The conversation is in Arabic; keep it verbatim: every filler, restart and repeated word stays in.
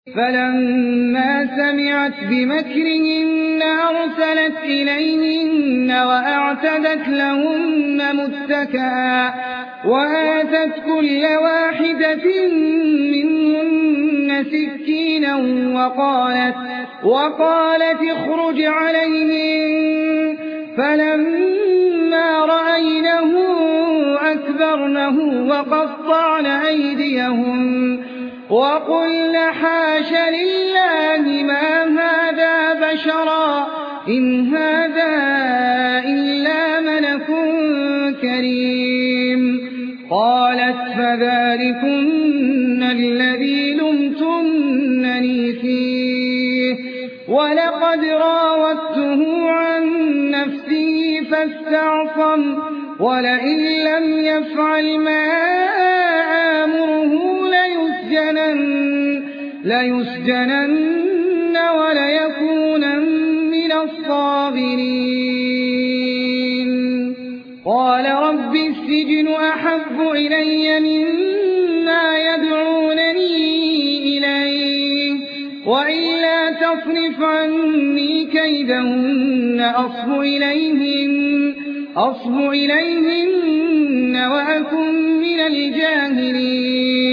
فلما سمعت بمكرهن أرسلت إليهن وأعتدت لهن متكئا وآتت كل واحدة منهن سكينا وقالت, وقالت اخرج عليهن. فلما رأينه أكبرنه وقطعن أيديهن وقلن حاش لله ما هذا بشرا إن هذا إلا ملك كريم. قالت فذلكن الذي لمتنني فيه ولقد راودته عن نفسه فاستعصم ولئن لم يفعل ما آمره ليسجنن, ليسجنن وليكونن من الصاغرين. قال رب السجن أحب إلي مما يدعونني إليه وإلا تصرف عني كيدهن أصب إليهن, أصب إليهن وأكن من الجاهلين.